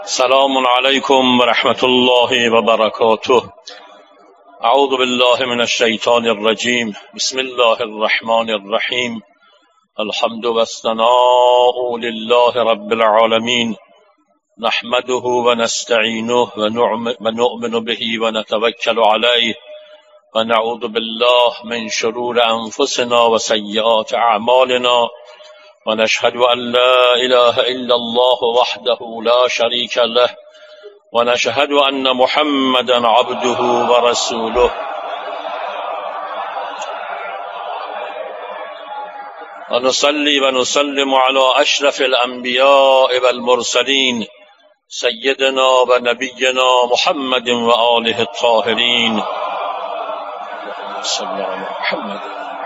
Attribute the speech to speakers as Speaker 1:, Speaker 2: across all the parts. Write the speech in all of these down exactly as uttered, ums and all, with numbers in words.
Speaker 1: سلام علیکم و رحمت الله و برکاته. اعوذ بالله من الشیطان الرجیم. بسم الله الرحمن الرحیم. الحمد و الثناء لله رب العالمین، نحمده و نستعینه و نؤمن به و نتوکل علیه و نعوذ بالله من شرور انفسنا و سیئات اعمالنا و نشهد ان لا اله الا الله وحده لا شریک له و نشهد ان محمدا عبده و رسوله و نصلی و نسلم علی اشرف الانبیاء والمرسلین سیدنا و نبینا محمد و آله الطاهرین. صلی الله علی محمد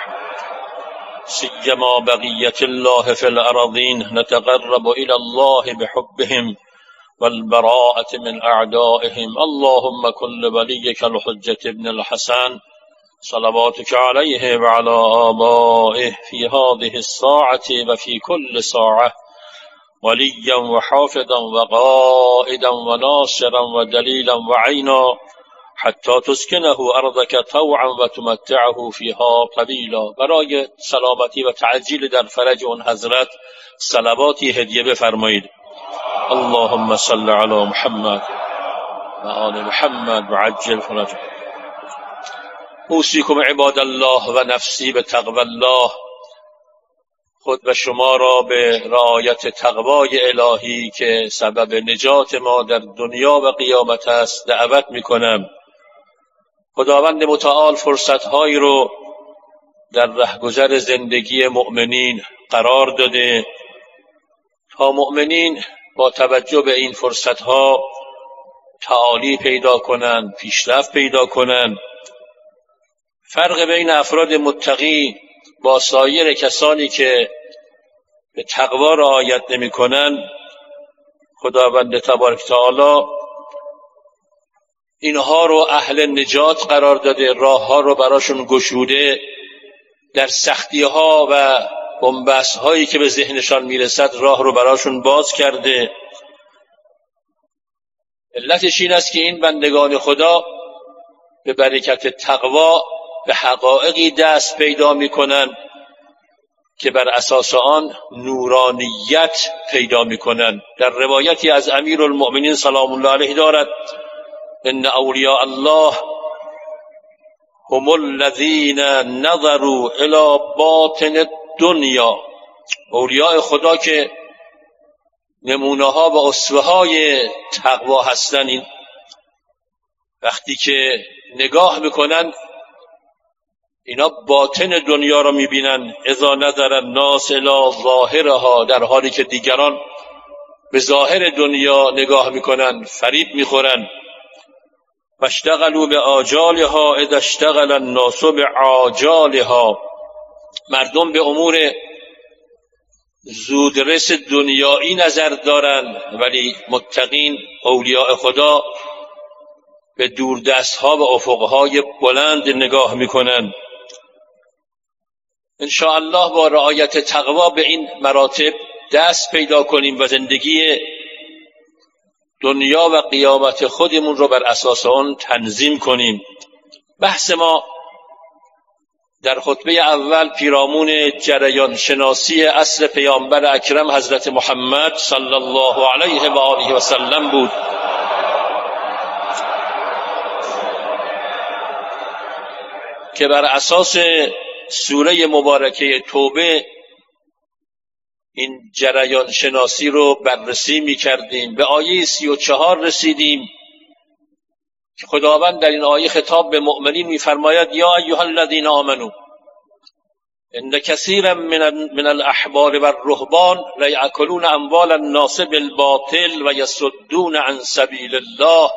Speaker 1: سیما بقیت الله فی الارضین، نتقرب الی الله بحبهم والبراءة من اعدائهم. اللهم كل ولیک الحجة ابن الحسن صلواتك علیه و علی آبائه فی هذه الساعة و فی كل ساعة ولیا و حافظا و قائدا و ناصرا و دلیلا و عینا حتی تسکنه ارضک طوعا و تمتعه فیها قلیلا. برای سلامتی و تعجیل در فرج اون حضرت صلواتی هدیه بفرمایید. اللهم صل علی محمد و آل محمد و عجل فرجه. اوصیکم عباد الله و نفسی به تقوی الله. خود و شما را به رعایت تقوای الهی که سبب نجات ما در دنیا و قیامت است دعوت میکنم. خداوند متعال فرصتهایی رو در رهگذر زندگی مؤمنین قرار داده تا مؤمنین با توجه به این فرصتها تعالی پیدا کنند، پیشرفت پیدا کنند. فرق بین افراد متقی با سایر کسانی که به تقوا رعایت نمی کنند، خداوند تبارک تعالی اینها رو اهل نجات قرار داده، راه ها رو براشون گشوده، در سختی ها و بنبست هایی که به ذهنشان میرسد راه رو براشون باز کرده. علتش این است که این بندگان خدا به برکت تقوا به حقایقی دست پیدا میکنن که بر اساس آن نورانیت پیدا میکنن. در روایتی از امیرالمؤمنین سلام الله علیه دارد: ان اولیاء الله هم الذین نظروا الی باطن الدنیا. اولیاء خدا که نمونه ها و اسوه های تقوا هستند، این وقتی که نگاه میکنن اینا باطن دنیا را میبینن. اذا نظر الناس الی ظاهرها، در حالی که دیگران به ظاهر دنیا نگاه میکنن فریب میخورن. فاشتغلوا بعاجالها اذا اشتغل الناس بعاجالها. مردم به امور زودرس دنیایی نظر دارن، ولی متقین اولیاء خدا به دوردستها و افقهای بلند نگاه میکنن. انشاءالله با رعایت تقوا به این مراتب دست پیدا کنیم و زندگی دنیا و قیامت خودمون رو بر اساس آن تنظیم کنیم. بحث ما در خطبه اول پیرامون جریان شناسی عصر پیامبر اکرم حضرت محمد صلی الله علیه و آله و سلم بود که بر اساس سوره مبارکه توبه این جریان شناسی رو بررسی می کردیم. به آیه سی و چهار رسیدیم که خداوند در این آیه خطاب به مؤمنین می فرماید: یا ایها الذین آمنوا ان کثیرا من من الاحبار والرهبان لیأکلون اموال الناس بالباطل و یصدون عن سبیل الله.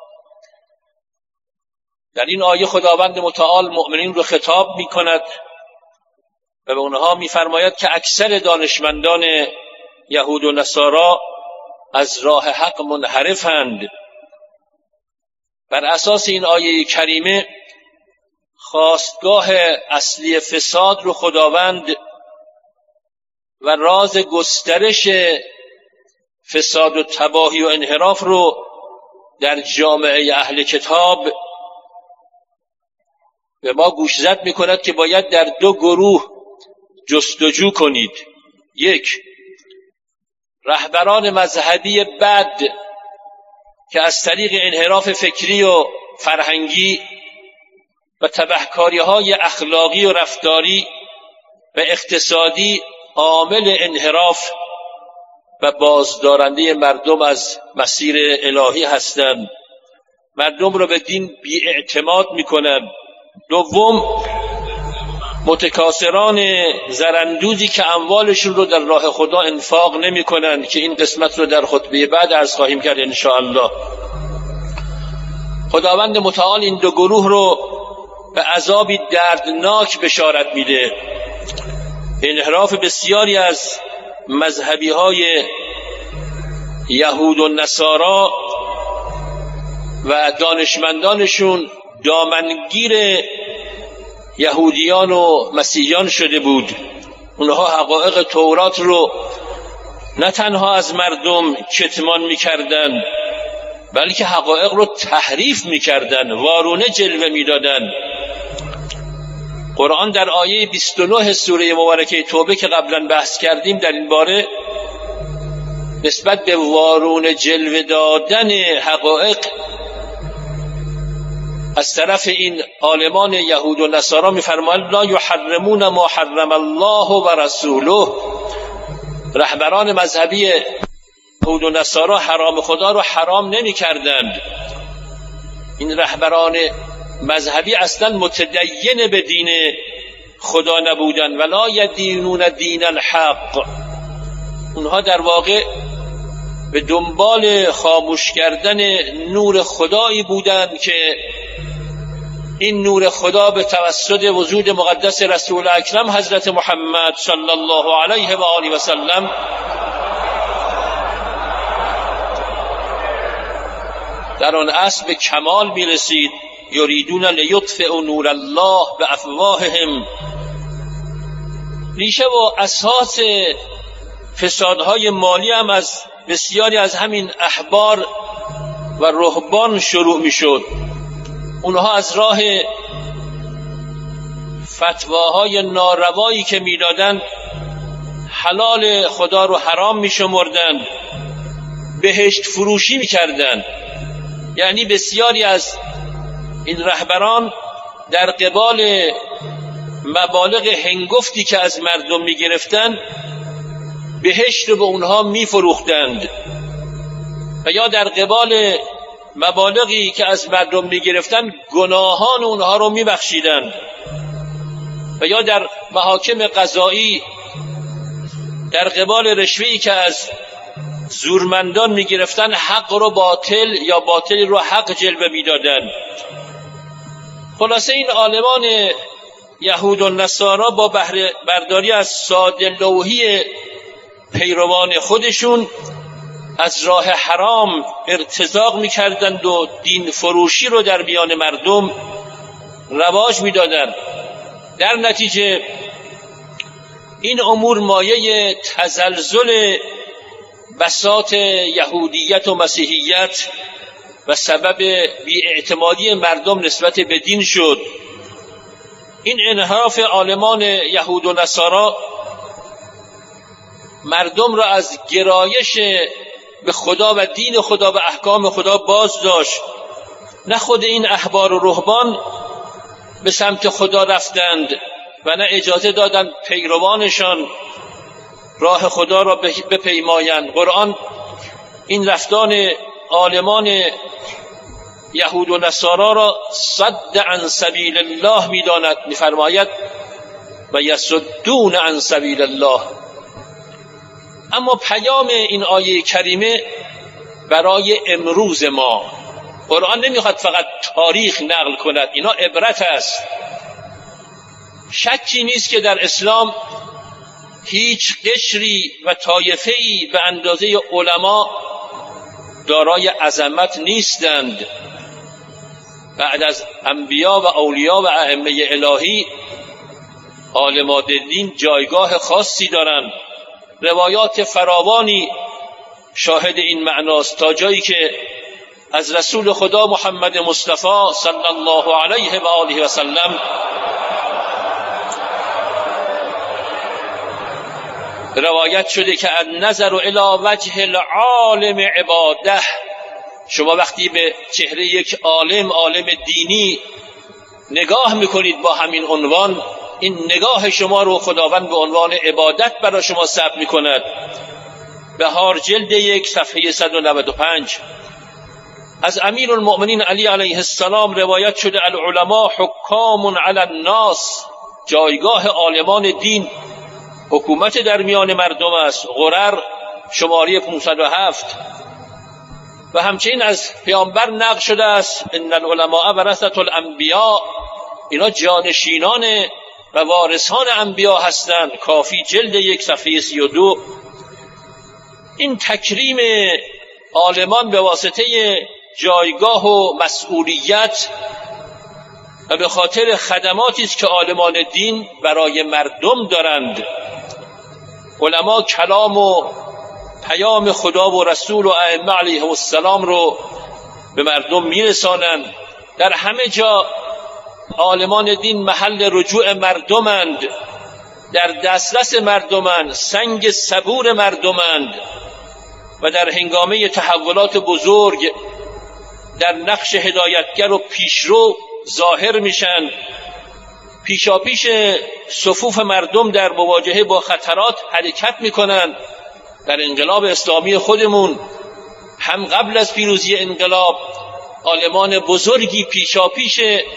Speaker 1: در این آیه خداوند متعال مؤمنین رو خطاب می کند و به اونها می فرماید که اکثر دانشمندان یهود و نصارا از راه حق منحرفند. بر اساس این آیه کریمه خواستگاه اصلی فساد رو خداوند و راز گسترش فساد و تباهی و انحراف رو در جامعه اهل کتاب به ما گوشزد میکند که باید در دو گروه جستجو کنید. یک، رهبران مذهبی بد که از طریق انحراف فکری و فرهنگی و تبهکاری‌های اخلاقی و رفتاری و اقتصادی عامل انحراف و بازدارنده مردم از مسیر الهی هستند، مردم رو به دین بی‌اعتماد میکنند. دوم، متکاسران زرندوزی که اموالشون رو در راه خدا انفاق نمی کنند که این قسمت رو در خطبه بعد عرض خواهیم کرد انشاءالله. خداوند متعال این دو گروه رو به عذابی دردناک بشارت میده. انحراف بسیاری از مذهبی های یهود و نصارا و دانشمندانشون دامنگیر یهودیان و مسیحیان شده بود. اونها حقایق تورات رو نه تنها از مردم کتمان میکردن، بلکه حقایق رو تحریف میکردن، وارونه جلوه میدادن. قرآن در آیه بیست و نه سوره مبارکه توبه که قبلا بحث کردیم در این باره نسبت به وارونه جلوه دادن حقایق از طرف این عالمان یهود و نصارا می‌فرمایند لا یحرمون ما حرم الله و رسوله. رهبران مذهبی یهود و نصارا حرام خدا رو حرام نمی‌کردند. این رهبران مذهبی اصلا متدین به دین خدا نبودند. ولا یدینون دین الحق. اونها در واقع به دنبال خاموش کردن نور خدایی بودند که این نور خدا به توسط وجود مقدس رسول اکرم حضرت محمد صلی الله علیه و آله و سلم در آن اصل به کمال می رسید. یریدون لیطفئوا نور الله بافواههم. ریشه و اساس فسادهای مالی هم از بسیاری از همین احبار و رهبان شروع می شد. اونها از راه فتواهای ناروایی که می دادن حلال خدا رو حرام می شمردن، بهشت فروشی می کردن. یعنی بسیاری از این رهبران در قبال مبالغ هنگفتی که از مردم می گرفتن بهشت رو به اونها می فروختند و یا در قبال مبالغی که از مردم می گرفتن گناهان اونها رو می بخشیدند و یا در محاکم قضایی در قبال رشوه‌ای که از زورمندان می گرفتن حق رو باطل یا باطل رو حق جلوه می دادن. خلاصه این عالمان یهود و نصارا با بهره برداری از ساده لوحی پیروان خودشون از راه حرام ارتزاق می‌کردند و دین فروشی رو در میان مردم رواج می‌دادند. در نتیجه این امور مایه تزلزل بساط یهودیت و مسیحیت و سبب بی‌اعتمادی مردم نسبت به دین شد. این انحراف عالمان یهود و نصارا مردم را از گرایش به خدا و دین خدا و احکام خدا باز داشت. نه خود این احبار و رهبان به سمت خدا رفتند و نه اجازه دادند پیروانشان راه خدا را بپیمایند. قرآن این رفتار عالمان یهود و نصارا را صد عن سبیل الله می‌داند، می‌فرماید و یصدون عن سبیل الله. اما پیام این آیه کریمه برای امروز ما، قرآن نمیخواد فقط تاریخ نقل کند، اینا عبرت است. شکی نیست که در اسلام هیچ قشری و طایفه‌ای به اندازه علما دارای عظمت نیستند. بعد از انبیا و اولیا و ائمه الهی عالمان دین جایگاه خاصی دارند. روایات فراوانی شاهد این معناست، تا جایی که از رسول خدا محمد مصطفی صلی الله علیه و آله و سلم روایت شده که النظر الی وجه العالم عباده، شما وقتی به چهره یک عالم عالم دینی نگاه میکنید با همین عنوان، این نگاه شما رو خداوند به عنوان عبادت برای شما ثبت میکند. بهار جلد یک صفحه صد و نود و پنج از امیر المؤمنین علی علیه السلام روایت شده العلماء حکام علی الناس، جایگاه عالمان دین حکومت در میان مردم است. غرر شماره پانصد و هفت. و همچنین از پیامبر نقل شده است ان العلماء ورثة الانبیاء، اینا جانشینان و وارثان انبیا هستند. کافی جلد یک صفحه سی و دو. این تکریم عالمان به واسطه جایگاه و مسئولیت و به خاطر خدماتی است که عالمان دین برای مردم دارند. علما کلام و پیام خدا و رسول و ائمه علیهم السلام رو به مردم میرسانند. در همه جا عالمان دین محل رجوع مردمند، در دسترس مردمند، سنگ صبور مردمند و در هنگامه تحولات بزرگ در نقش هدایتگر و پیشرو ظاهر میشن. پیشاپیش صفوف مردم در مواجهه با خطرات حرکت میکنن. در انقلاب اسلامی خودمون هم قبل از پیروزی انقلاب عالمان بزرگی پیشاپیش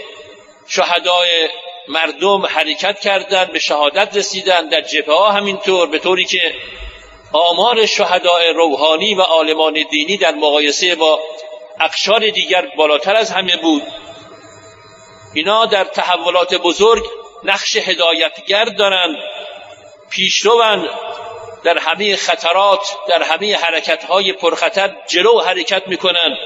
Speaker 1: شهدای مردم حرکت کردند، به شهادت رسیدند. در جبهه ها همینطور، به طوری که آمار شهدای روحانی و عالمان دینی در مقایسه با اقشار دیگر بالاتر از همه بود. اینا در تحولات بزرگ نقش هدایتگر دارند، پیشروند، در همه خطرات، در همه حرکت‌های پرخطر جلو حرکت می‌کنند.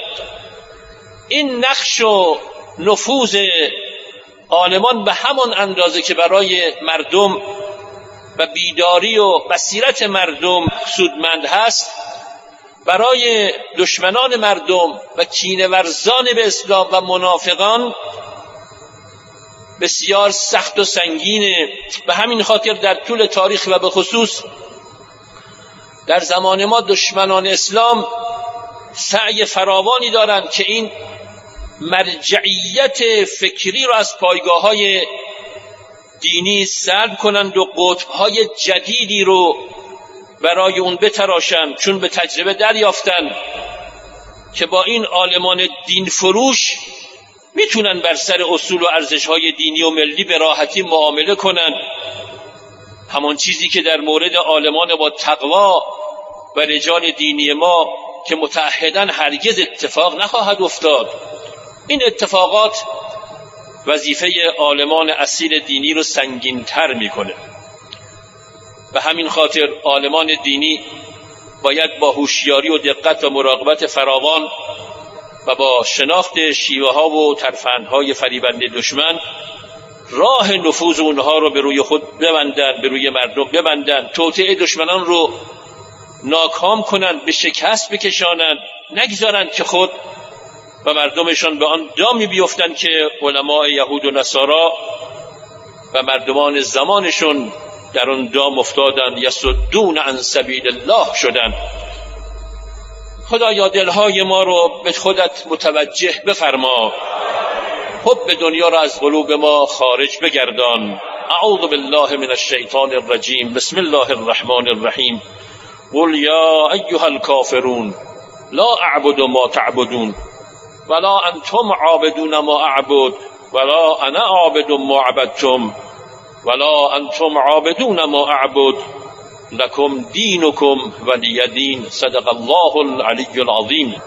Speaker 1: این نقش و نفوذ عالمان به همان اندازه که برای مردم و بیداری و بصیرت مردم سودمند هست، برای دشمنان مردم و کینه‌ورزان به اسلام و منافقان بسیار سخت و سنگینه. به همین خاطر در طول تاریخ و به خصوص در زمان ما دشمنان اسلام سعی فراوانی دارند که این مرجعیت فکری را از پایگاه‌های دینی سلب کنند و قطب‌های جدیدی رو برای اون بتراشند، چون به تجربه دریافتند که با این عالمان دین فروش میتونن بر سر اصول و ارزش‌های دینی و ملی به راحتی معامله کنند. همان چیزی که در مورد عالمان با تقوا و رجال دینی ما که متعهدن هرگز اتفاق نخواهد افتاد. این اتفاقات وظیفه عالمان اصیل دینی رو سنگین‌تر میکنه. به همین خاطر عالمان دینی باید با هوشیاری و دقت و مراقبت فراوان و با شناخت شیوه ها و ترفندهای فریبنده دشمن راه نفوذ اونها رو به روی خود ببندن، به روی مردم ببندن، توطئه دشمنان رو ناکام کنند، به شکست بکشانند، نگذارند که خود و مردمشان به آن دامی بیفتند که علماء یهود و نصارا و مردمان زمانشون در آن دام افتادند، یصدون عن سبیل الله شدند. خدایا دلهای ما رو به خودت متوجه بفرما، حب دنیا را از قلوب ما خارج بگردان. اعوذ بالله من الشیطان الرجیم. بسم الله الرحمن الرحیم. قل یا ایها الکافرون لا اعبد ما تعبدون ولا انتم عابدون ما اعبد ولا انا عابد ما عبدتم ولا انتم عابدون ما اعبد لکم دینکم ولی دین. صدق الله العلی العظیم.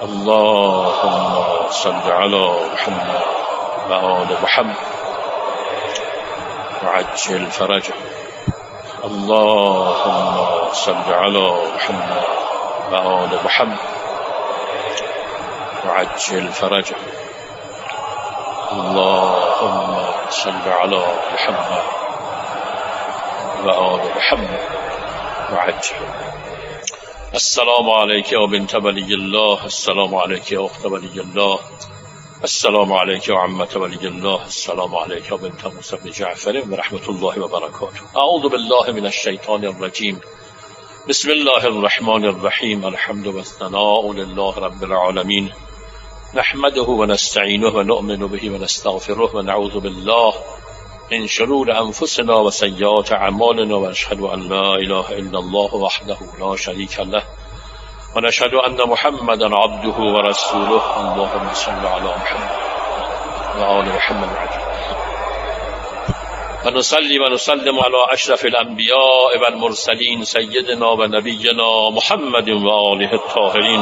Speaker 1: اللهم صل علی محمد و آل محمد وعجل فرجه. اللهم صل علی محمد و آل محمد وعجل فرجه. اللهم صل علی محمد و آل محمد وعجل. السلام علیک یا بنت ولی الله، السلام علیک یا اخت ولی الله، السلام علیک یا عمت ولی الله، السلام علیک یا بنت موسی بن جعفر و رحمت الله و برکاته. اعوذ بالله من الشیطان الرجیم. بسم الله الرحمن الرحیم. الحمد و الثناء لله رب العالمین، نحمده و نستعینه و نؤمن به و نستغفره و نعوذ بالله من شرور انفسنا و سیئات اعمالنا و اشهد ان لا اله الا الله وحده لا شریک له و نشهد ان محمدا عبده و رسوله. اللهم صل علی محمد و آل محمد و نصلی و نسلم علی اشرف الانبیاء و المرسلین سیدنا و نبینا محمد و آله الطاهرین.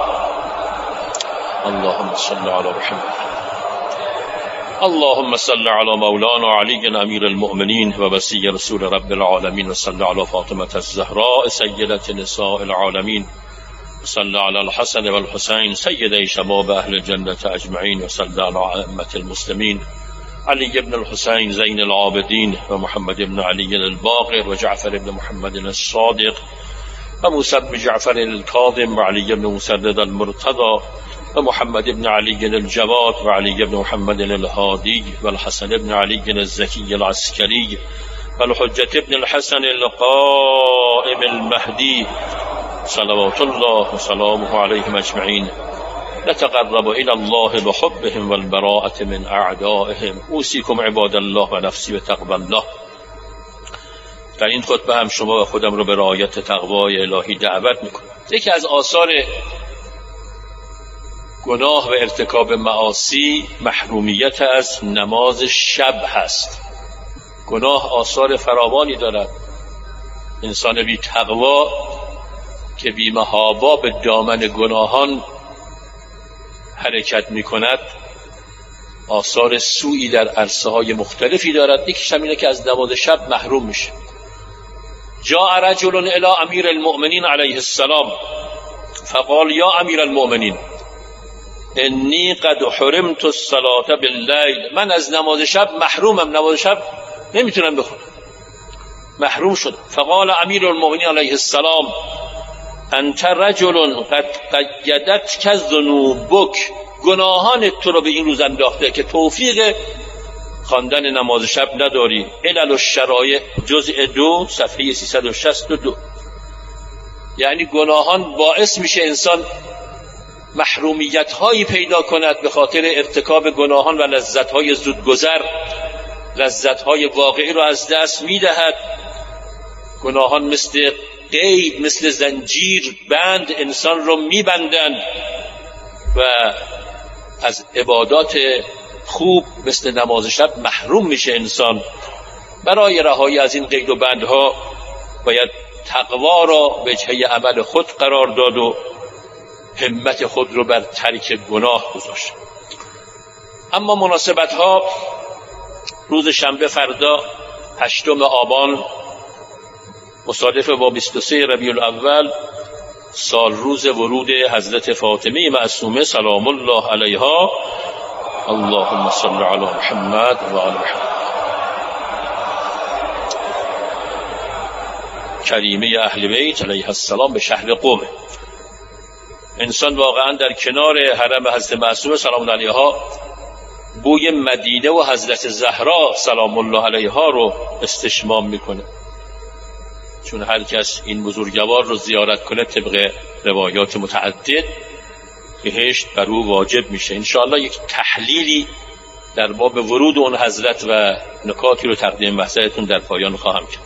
Speaker 1: اللهم صل علی محمد. اللهم صل علی مولانا علی امیر المؤمنین و وصی رسول رب العالمین و صل علی فاطمة الزهراء سیدة نساء العالمین و صل علی الحسن و الحسین سیدی شباب اهل الجنة اجمعین و صل علی ائمة المسلمین علی ابن الحسین زین العابدین و محمد ابن علی الباقر و جعفر ابن محمد الصادق و موسی بن جعفر الكاظم و علی ابن مسدد المرتضى و محمد ابن علی الجواد و علی ابن محمد الهادی و الحسن ابن علی الزکی العسکری و الحجة ابن الحسن القائم المهدی صلوات الله و سلامه علیهم اجمعین. نتقرب الى الله بحبهم والبراءة من اعدائهم. اوصیکم عباد الله و نفسی بتقوی الله. در این خطبه هم شما و خودم رو به رعایت تقوای الهی دعوت میکنم. یکی از آثار گناه و ارتکاب معاصی محرومیت از نماز شب هست. گناه آثار فراوانی دارد. انسان بی تقوا که بی محابا به دامن گناهان حرکت می کند آثار سوئی در عرصه های مختلفی دارد. یکیش هم اینه که از نماز شب محروم میشه. جاء رجل الی امیر المؤمنین علیه السلام فقال یا امیر المؤمنین انی قد حرمت الصلاة باللیل. من از نماز شب محرومم، نماز شب نمیتونم بخونم، محروم شد. فقال امیر المؤمنین علیه السلام انت رجل قد قیدتک ذنوبک. گناهان تو رو به این روز انداخته که توفیق خواندن نماز شب نداری. علل الشرایع جزء دو صفحه سیصد و شصت و دو. یعنی گناهان باعث میشه انسان محرومیت هایی پیدا کند به خاطر ارتکاب گناهان و لذت های زودگذر، لذت های واقعی رو از دست میدهد. گناهان مثل قید، مثل زنجیر بند انسان رو میبندند و از عبادات خوب مثل نماز شب محروم میشه انسان. برای رهایی از این قید و بندها باید تقوا را وجهه عمل خود قرار داد و همت خود رو بر ترک گناه گذاشت. اما مناسبت ها روز شنبه فردا هشتم آبان مصادف با بیست و سه ربیع الاول سال روز ورود حضرت فاطمه معصومه سلام الله علیها. اللهم صل علی محمد و آل محمد. کریمه اهل بیت علیه السلام به شهر قم. انسان واقعا در کنار حرم حضرت معصومه سلام الله علیها بوی مدینه و حضرت زهرا سلام الله علیها رو استشمام میکنه، چون هر کس این بزرگوار رو زیارت کنه طبق روایات متعدد بهشت بر او واجب میشه. انشاءالله یک تحلیلی در باب ورود اون حضرت و نکاتی رو تقدیم محضرتون در پایان خواهم کرد.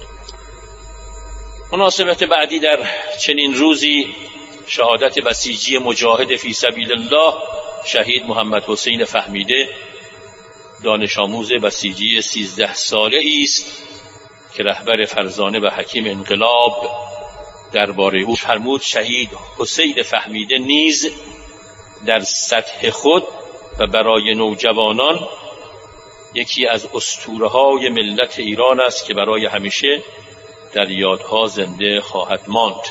Speaker 1: مناسبت بعدی در چنین روزی شهادت بسیجی مجاهد فی سبیل الله شهید محمد حسین فهمیده، دانش آموز بسیجی سیزده ساله است که رهبر فرزانه و حکیم انقلاب درباره او فرمود شهید حسین فهمیده نیز در سطح خود و برای نوجوانان یکی از اسطوره‌های ملت ایران است که برای همیشه در یادها زنده خواهد ماند.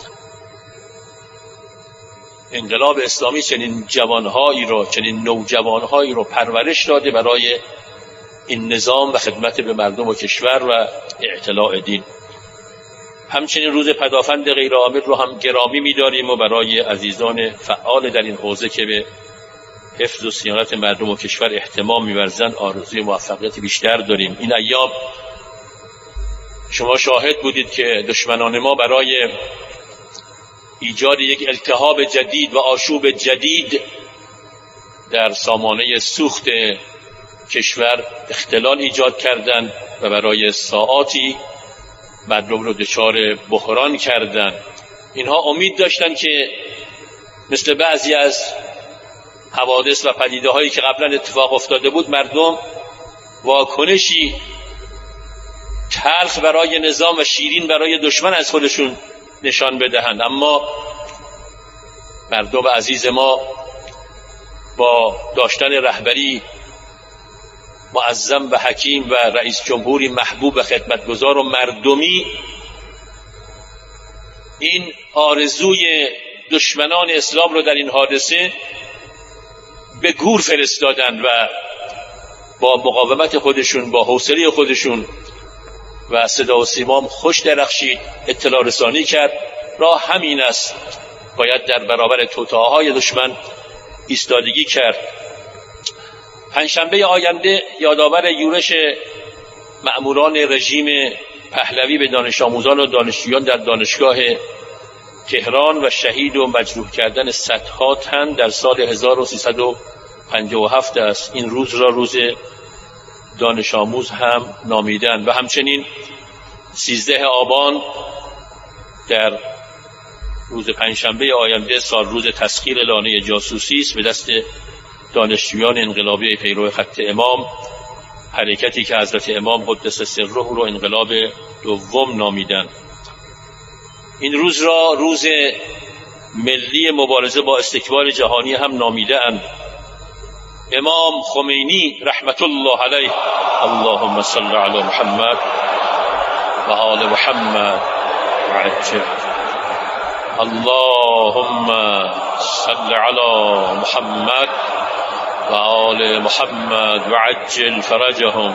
Speaker 1: انقلاب اسلامی چنین جوانهایی رو، چنین نوجوانهایی رو پرورش داده برای این نظام و خدمت به مردم و کشور و اعتلاع دین. همچنین روز پدافند غیرعامل رو هم گرامی می‌داریم و برای عزیزان فعال در این حوزه که به حفظ و صیانت مردم و کشور اهتمام می‌ورزند آرزوی موفقیت بیشتر داریم. این ایام شما شاهد بودید که دشمنان ما برای ایجاد یک التهاب جدید و آشوب جدید در سامانه سوخت کشور اختلال ایجاد کردند و برای ساعاتی مردم رو دچار بحران کردند. اینها امید داشتند که مثل بعضی از حوادث و پدیده هایی که قبلا اتفاق افتاده بود مردم واکنشی تلخ برای نظام و شیرین برای دشمن از خودشون نشان بدهند، اما مردم عزیز ما با داشتن رهبری معظم و حکیم و رئیس جمهوری محبوب و خدمتگزار و مردمی این آرزوی دشمنان اسلام رو در این حادثه به گور فرستادند و با مقاومت خودشون، با حوصله خودشون و صدا و سیمام خوش درخشید، اطلاع رسانی کرد. راه همین است، باید در برابر توطئه‌های دشمن ایستادگی کرد. پنجشنبه آینده یادآور یورش مأموران رژیم پهلوی به دانش آموزان و دانشجویان در دانشگاه تهران و شهید و مجروح کردن صدها تن در سال هزار و سیصد و پنجاه و هفت است. این روز را روز دانش آموز هم نامیدند و همچنین سیزده آبان در روز پنجشنبه آینده سال روز تسخیر لانه جاسوسی است به دست دانشجویان انقلابی پیرو خط امام، حرکتی که حضرت امام قدس سره رو انقلاب دوم نامیدند. این روز را روز ملی مبارزه با استکبار جهانی هم نامیده‌اند. امام خمینی رحمت الله علیه، اللهم صل علی محمد و آل محمد و عجل، اللهم صل علی محمد و آل محمد و عجل فرجهم،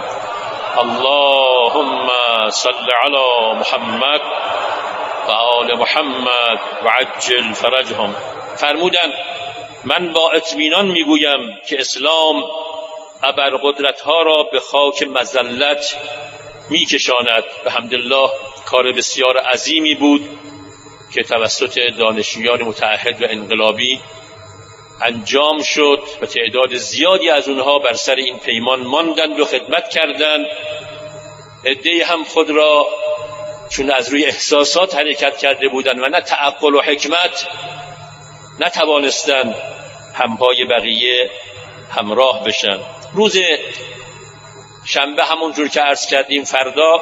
Speaker 1: اللهم صل علی محمد و آل محمد و عجل فرجهم. فرمودند من با اطمینان میگویم که اسلام ابرقدرت‌ها را به خاک مذلت میکشاند. الحمدلله کار بسیار عظیمی بود که توسط دانشجویان متعهد و انقلابی انجام شد و تعداد زیادی از اونها بر سر این پیمان ماندند و خدمت کردند. عده‌ای هم خود را چون از روی احساسات حرکت کرده بودند و نه تعقل و حکمت نتوانستند همپای بقیه همراه بشن. روز شنبه همونجور که عرض کردیم فردا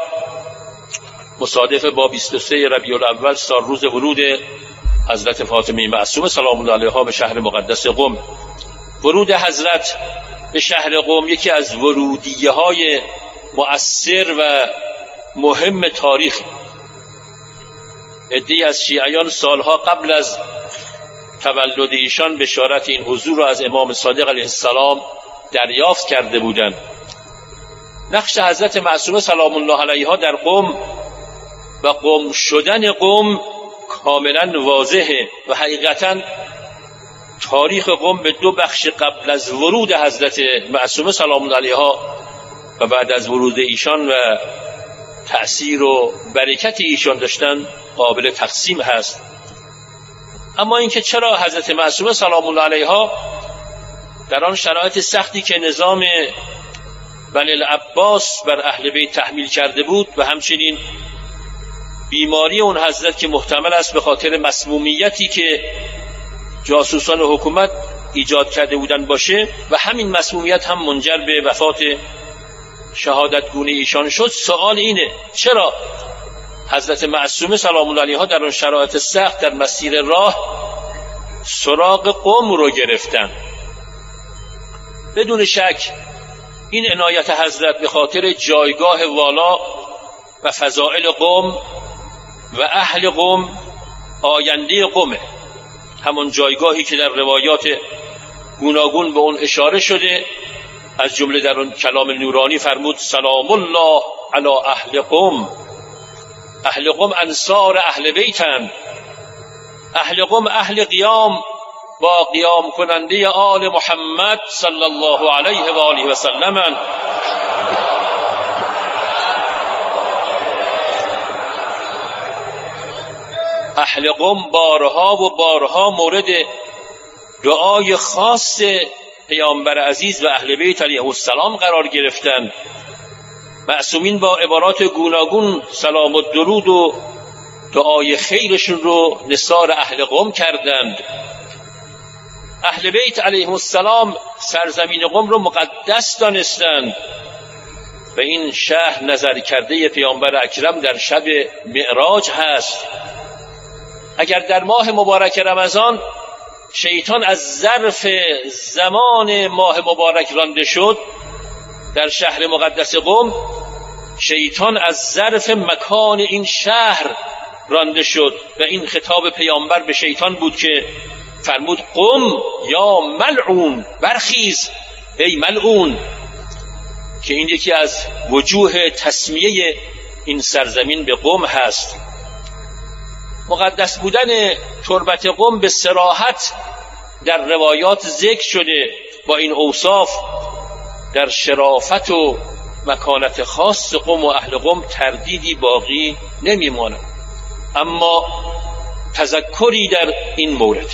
Speaker 1: مصادف با بیست و سه ربیع الاول سال روز ورود حضرت فاطمه معصومه سلام الله علیها به شهر مقدس قم. ورود حضرت به شهر قم یکی از ورودیه های مؤثر و مهم تاریخ. عده‌ای از شیعیان سالها قبل از تولد ایشان بشارت این حضور را از امام صادق علیه السلام دریافت کرده بودند. نقش حضرت معصومه سلام الله علیها در قم و قم شدن قم کاملا واضحه و حقیقتا تاریخ قم به دو بخش قبل از ورود حضرت معصومه سلام الله علیها و بعد از ورود ایشان و تأثیر و برکت ایشان داشتن قابل تقسیم هست. اما اینکه چرا حضرت معصومه سلام الله علیها در آن شرایط سختی که نظام بنی العباس بر اهل بیت تحمیل کرده بود و همچنین بیماری اون حضرت که محتمل است به خاطر مسمومیتی که جاسوسان حکومت ایجاد کرده بودن باشه و همین مسمومیت هم منجر به وفات شهادتگونه ایشان شد، سوال اینه چرا حضرت معصومه سلام الله علیها در اون شرایط سخت در مسیر راه سراغ قم رو گرفتن؟ بدون شک این عنایت حضرت به خاطر جایگاه والا و فضائل قم و اهل قم، آینده قمه، همون جایگاهی که در روایات گوناگون به اون اشاره شده، از جمله در اون کلام نورانی فرمود سلام الله علی اهل قم، اهل قم انصار اهل بیتن. اهل قم اهل قیام با قیام کننده آل محمد صلی الله علیه و آله و سلم. اهل قم بارها و بارها مورد دعای خاص پیامبر عزیز و اهل بیت علیه السلام قرار گرفتند. معصومین با عبارات گوناگون سلام و درود و دعای خیرشون رو نثار اهل قم کردند. اهل بیت علیه السلام سرزمین قم رو مقدس دانستند و این شهر نظر کرده پیامبر اکرم در شب معراج هست. اگر در ماه مبارک رمضان شیطان از ظرف زمان ماه مبارک رانده شد در شهر مقدس قم، شیطان از ظرف مکان این شهر رانده شد و این خطاب پیامبر به شیطان بود که فرمود قم یا ملعون، برخیز ای ملعون، که این یکی از وجوه تسمیه این سرزمین به قم هست. مقدس بودن تربت قم به صراحت در روایات ذکر شده. با این اوصاف در شرافت و مکانت خاص قم و اهل قم تردیدی باقی نمیماند. اما تذکری در این مورد،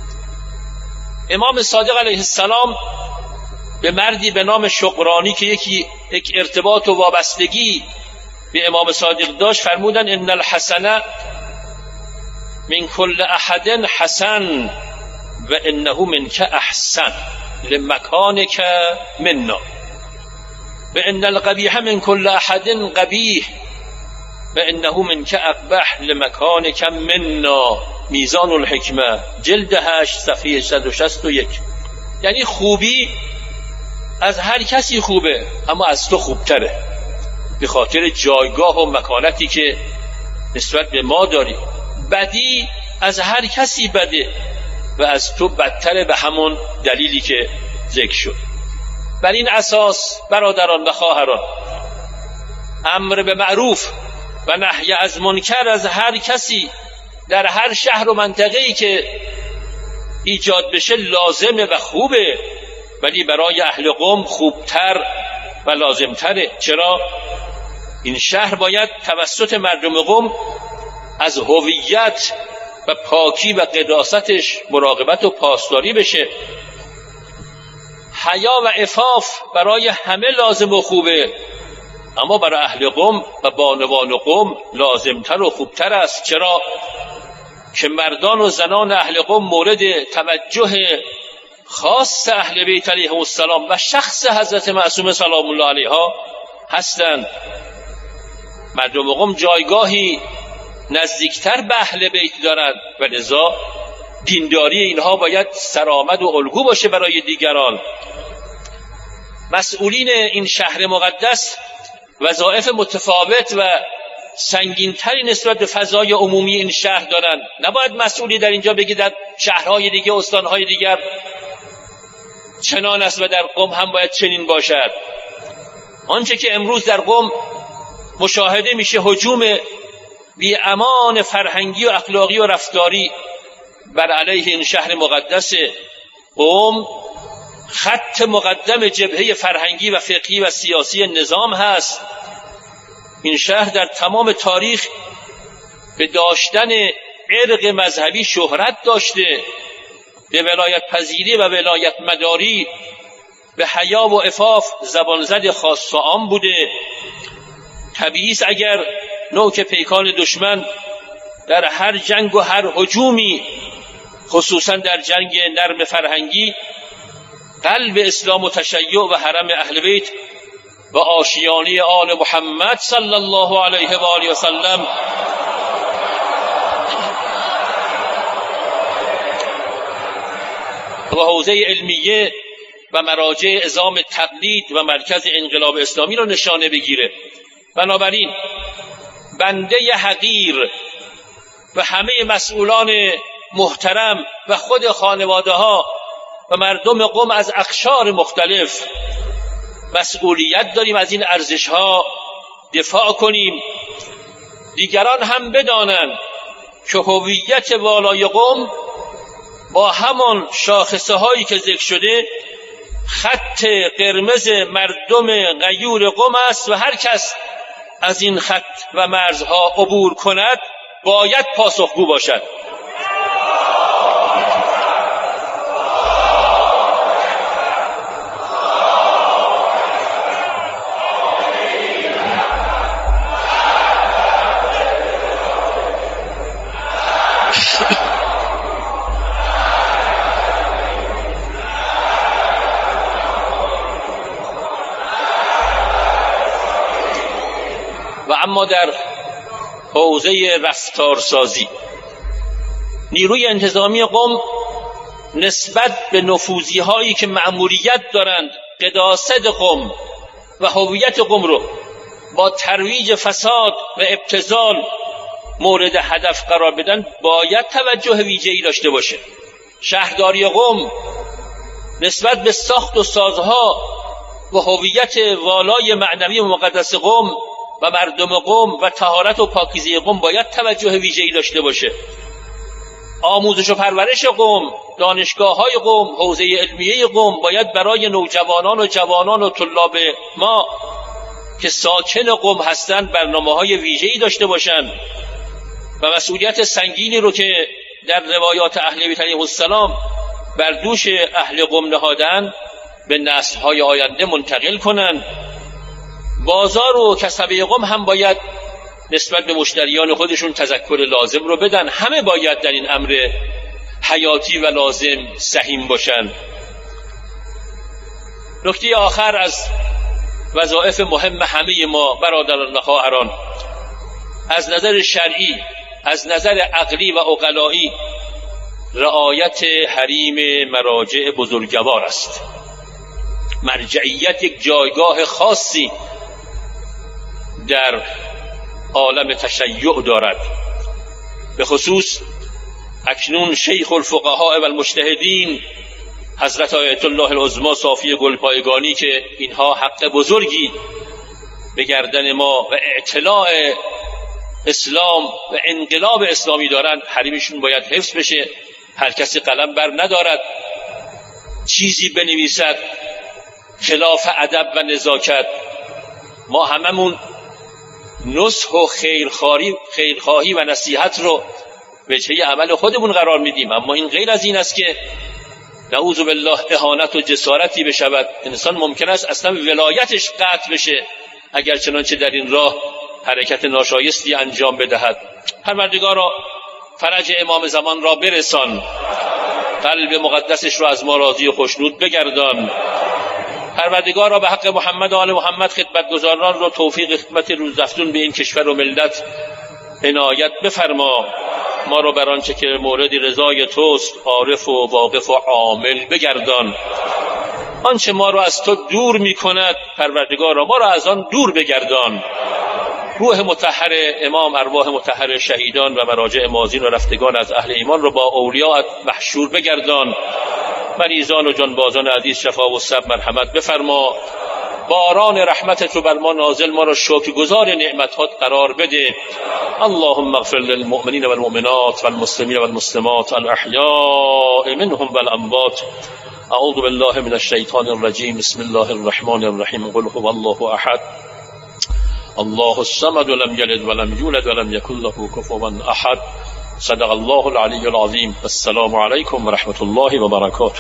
Speaker 1: امام صادق علیه السلام به مردی به نام شقرانی که یکی یک ارتباط و وابستگی به امام صادق داشت فرمودن ان الحسن من کل احد حسن و انه منک احسن لمکانک منا و ان القبیح من کل احد قبیح و انه منک اقبح لمکانک منا. میزان الحکمه جلد هشت صفحه صد و شصت و یک. یعنی خوبی از هر کسی خوبه اما از تو خوبتره به خاطر جایگاه و مکانتی که نسبت به ما داری. بدی از هر کسی بده و از تو بدتره به همون دلیلی که ذکر شد. بر این اساس برادران و خواهران، امر به معروف و نهی از منکر از هر کسی در هر شهر و منطقه‌ای که ایجاد بشه لازمه و خوبه، ولی برای اهل قم خوبتر و لازمتره. چرا؟ این شهر باید توسط مردم قم از هویت و پاکی و قداستش مراقبت و پاسداری بشه. حیا و عفاف برای همه لازم و خوبه، اما برای اهل قم و بانوان قم لازمتر و خوبتر است. چرا؟ که مردان و زنان اهل قم مورد توجه خاص اهل بیت علیه السلام و شخص حضرت معصومه سلام الله علیها هستند. مردم قم جایگاهی نزدیکتر به اهل بیت دارند و لذا دینداری اینها باید سرآمد و الگو باشه برای دیگران. مسئولین این شهر مقدس وظایف متفاوت و سنگینتری نسبت به فضای عمومی این شهر دارند. نباید مسئولی در اینجا بگی در شهرهای دیگه، استانهای دیگر چنان است و در قم هم باید چنین باشد. آنچه که امروز در قم مشاهده میشه هجوم بی امان فرهنگی و اخلاقی و رفتاری بر علیه این شهر مقدس قم، خط مقدم جبهه فرهنگی و فقهی و سیاسی نظام هست. این شهر در تمام تاریخ به داشتن ارق مذهبی شهرت داشته، به ولایت پذیری و ولایت مداری، به حیا و عفاف زبانزد خاص و عام بوده. طبیعی است اگر نوک پیکان دشمن در هر جنگ و هر هجومی، خصوصا در جنگ نرم فرهنگی، قلب اسلام و تشیع و حرم اهل بیت و آشیانه آل محمد صلی الله علیه و آله و سلم و حوزه علمیه و مراجع عظام تقلید و مرکز انقلاب اسلامی را نشانه بگیره. بنابراین بنده حقیر و همه مسئولان محترم و خود خانواده ها و مردم قم از اقشار مختلف مسئولیت داریم از این ارزش ها دفاع کنیم. دیگران هم بدانند که هویت والای قم با همان شاخصه هایی که ذکر شده خط قرمز مردم غیور قم است و هر کس از این خط و مرزها عبور کند باید پاسخگو باشد. و اما در حوزه رفتارسازی نیروی انتظامی قم نسبت به نفوذی هایی که مأموریت دارند قداست قم و هویت قم رو با ترویج فساد و ابتذال مورد هدف قرار بدن باید توجه ویژه‌ای داشته باشه. شهرداری قم نسبت به ساخت و سازها و هویت والای معنوی و مقدس قم و مردم قم و طهارت و پاکیزه قم باید توجه ویژه‌ای داشته باشه. آموزش و پرورش قم، دانشگاه‌های قم، حوزه علمیه قم باید برای نوجوانان و جوانان و طلاب ما که ساکن قم هستند برنامه‌های ویژه‌ای داشته باشند و مسئولیت سنگینی رو که در روایات اهل بیت علیهم السلام بر دوش اهل قم نهادن به نسل‌های آینده منتقل کنند. بازار و کسبه قم هم باید نسبت به مشتریان خودشون تذکر لازم رو بدن. همه باید در این امر حیاتی و لازم سهیم باشن. نکته آخر از وظایف مهم همه ما برادران و خواهران، از نظر شرعی، از نظر عقلی و عقلایی، رعایت حریم مراجع بزرگوار است. مرجعیت یک جایگاه خاصی در عالم تشیع دارد. به خصوص اکنون شیخ الفقهاء و المجتهدین حضرت آیت الله العظمی صافی گلپایگانی که اینها حق بزرگی به گردن ما و اعتلاع اسلام و انقلاب اسلامی دارند، حریمشون باید حفظ بشه. هر کسی قلم بر ندارد چیزی بنویسد خلاف ادب و نزاکت. ما هممون نصح و خیرخواهی خیرخواهی و نصیحت رو وجهه عمل خودمون قرار میدیم، اما این غیر از این است که نعوذ بالله اهانت و جسارتی بشود. انسان ممکن است اصلا ولایتش قطع بشه اگر چنانچه در این راه حرکت ناشایستی انجام بدهد. پروردگارا فرج امام زمان را برسان، قلب مقدسش را از ما راضی و خوشنود بگردان. پروردگارا به حق محمد و آل محمد خدمتگزاران را توفیق خدمت روزافزون به این کشور و ملت عنایت بفرما. ما را بر آنچه که مورد رضای توست عارف و واقف و عامل بگردان. آنچه ما را از تو دور می کند پروردگارا ما را از آن دور بگردان. روح مطهر امام، ارواح مطهر شهیدان و مراجع ماضین و رفتگان از اهل ایمان را با اولیاءت محشور بگردان. مریضان و جانبازان عزیز شفا و صبر مرحمت بفرما. باران رحمتت رو بر ما نازل، ما را شکرگزار نعمتات قرار بده. اللهم اغفر للمؤمنین والمؤمنات والمسلمین والمسلمات الاحیاء منهم والاموات. اعوذ بالله من الشیطان الرجیم. بسم الله الرحمن الرحیم. قل هو الله احد الله الصمد لم یلد ولم یولد ولم یکن له کفوا احد. صدق الله العلی العظیم. السلام علیکم و رحمت الله و برکاته.